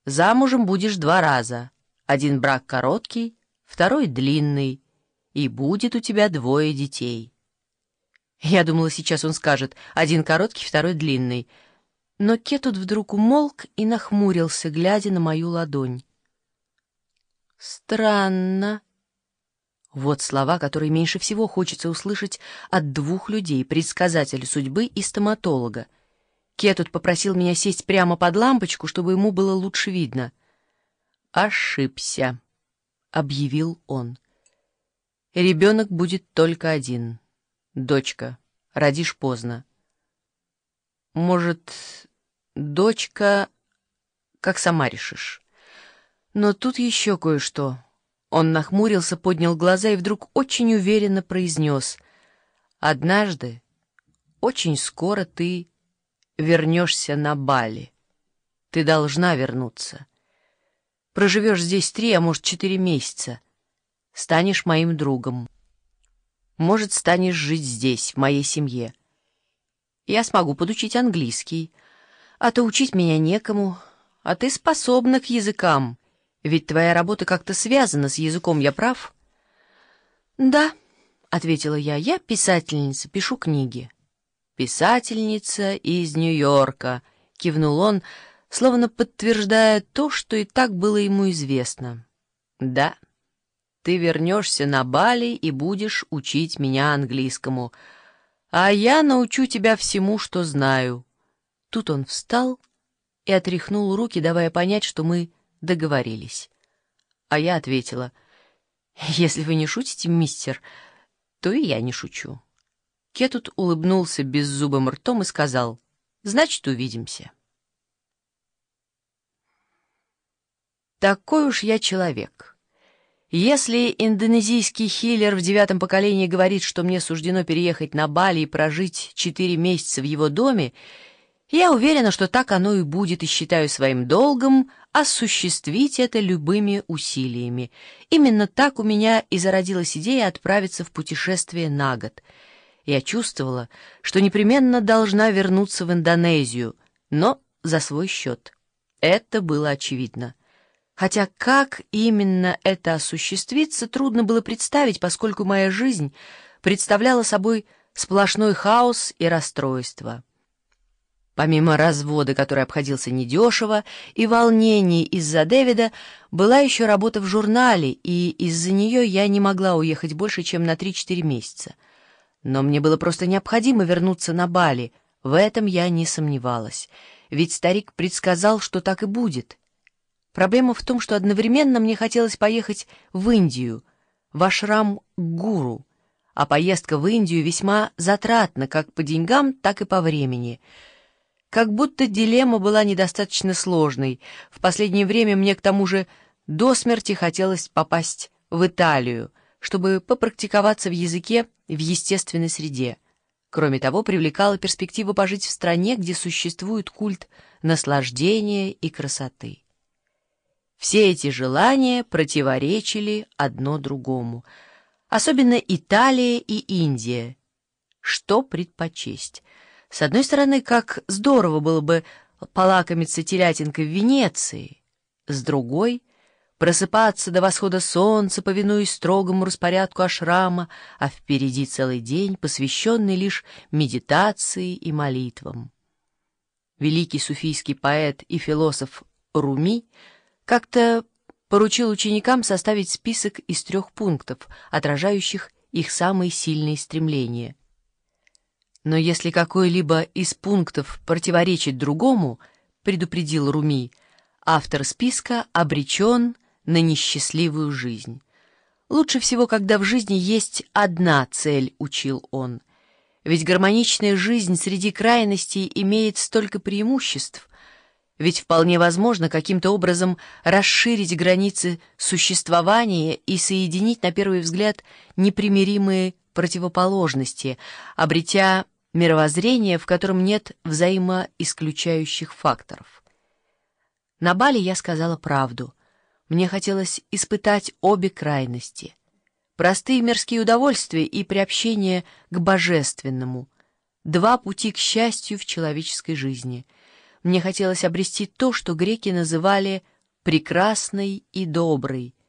Замужем будешь 2 раза. Один брак короткий, второй длинный, и будет у тебя 2 детей. Я думала, сейчас он скажет: один короткий, второй длинный. Но Кетут вдруг умолк и нахмурился, глядя на мою ладонь. Странно. Вот слова, которые меньше всего хочется услышать от 2 людей, предсказателя судьбы и стоматолога. Кетут попросил меня сесть прямо под лампочку, чтобы ему было лучше видно. «Ошибся», — объявил он. «Ребенок будет только один. Дочка, родишь поздно. Может, дочка, как сама решишь. Но тут еще кое-что». Он нахмурился, поднял глаза и вдруг очень уверенно произнес: «Однажды, очень скоро ты вернешься на Бали. Ты должна вернуться. Проживешь здесь 3, а может 4 месяца. Станешь моим другом. Может, станешь жить здесь, в моей семье. Я смогу подучить английский, а то учить меня некому, а ты способна к языкам. Ведь твоя работа как-то связана с языком, я прав?» «Да», — ответила я писательница, пишу книги». «Писательница из Нью-Йорка», — кивнул он, словно подтверждая то, что и так было ему известно. «Да, ты вернешься на Бали и будешь учить меня английскому, а я научу тебя всему, что знаю». Тут он встал и отряхнул руки, давая понять, что мы договорились. А я ответила: «Если вы не шутите, мистер, то и я не шучу». Кетут улыбнулся беззубым ртом и сказал: «Значит, увидимся». Такой уж я человек. Если индонезийский хиллер в 9-м поколении говорит, что мне суждено переехать на Бали и прожить 4 месяца в его доме, я уверена, что так оно и будет, и считаю своим долгом осуществить это любыми усилиями. Именно так у меня и зародилась идея отправиться в путешествие на год. Я чувствовала, что непременно должна вернуться в Индонезию, но за свой счет. Это было очевидно. Хотя как именно это осуществится, трудно было представить, поскольку моя жизнь представляла собой сплошной хаос и расстройство. Помимо развода, который обходился недешево, и волнений из-за Дэвида, была еще работа в журнале, и из-за нее я не могла уехать больше, чем на 3-4 месяца. Но мне было просто необходимо вернуться на Бали, в этом я не сомневалась, ведь старик предсказал, что так и будет. Проблема в том, что одновременно мне хотелось поехать в Индию, в ашрам к гуру, а поездка в Индию весьма затратна как по деньгам, так и по времени. Как будто дилемма была недостаточно сложной. В последнее время мне к тому же до смерти хотелось попасть в Италию, чтобы попрактиковаться в языке в естественной среде. Кроме того, привлекала перспектива пожить в стране, где существует культ наслаждения и красоты. Все эти желания противоречили одно другому. Особенно Италия и Индия. Что предпочесть? С одной стороны, как здорово было бы полакомиться телятинкой в Венеции. С другой — просыпаться до восхода солнца, повинуясь строгому распорядку ашрама, а впереди целый день, посвященный лишь медитации и молитвам. Великий суфийский поэт и философ Руми как-то поручил ученикам составить список из 3 пунктов, отражающих их самые сильные стремления. Но если какой-либо из пунктов противоречит другому, предупредил Руми, автор списка обречен на несчастливую жизнь. Лучше всего, когда в жизни есть одна цель, учил он. Ведь гармоничная жизнь среди крайностей имеет столько преимуществ. Ведь вполне возможно каким-то образом расширить границы существования и соединить, на первый взгляд, непримиримые противоположности, обретя мировоззрение, в котором нет взаимоисключающих факторов. На Бали я сказала правду. Мне хотелось испытать обе крайности. Простые мирские удовольствия и приобщение к божественному. 2 пути к счастью в человеческой жизни. Мне хотелось обрести то, что греки называли прекрасный и добрый,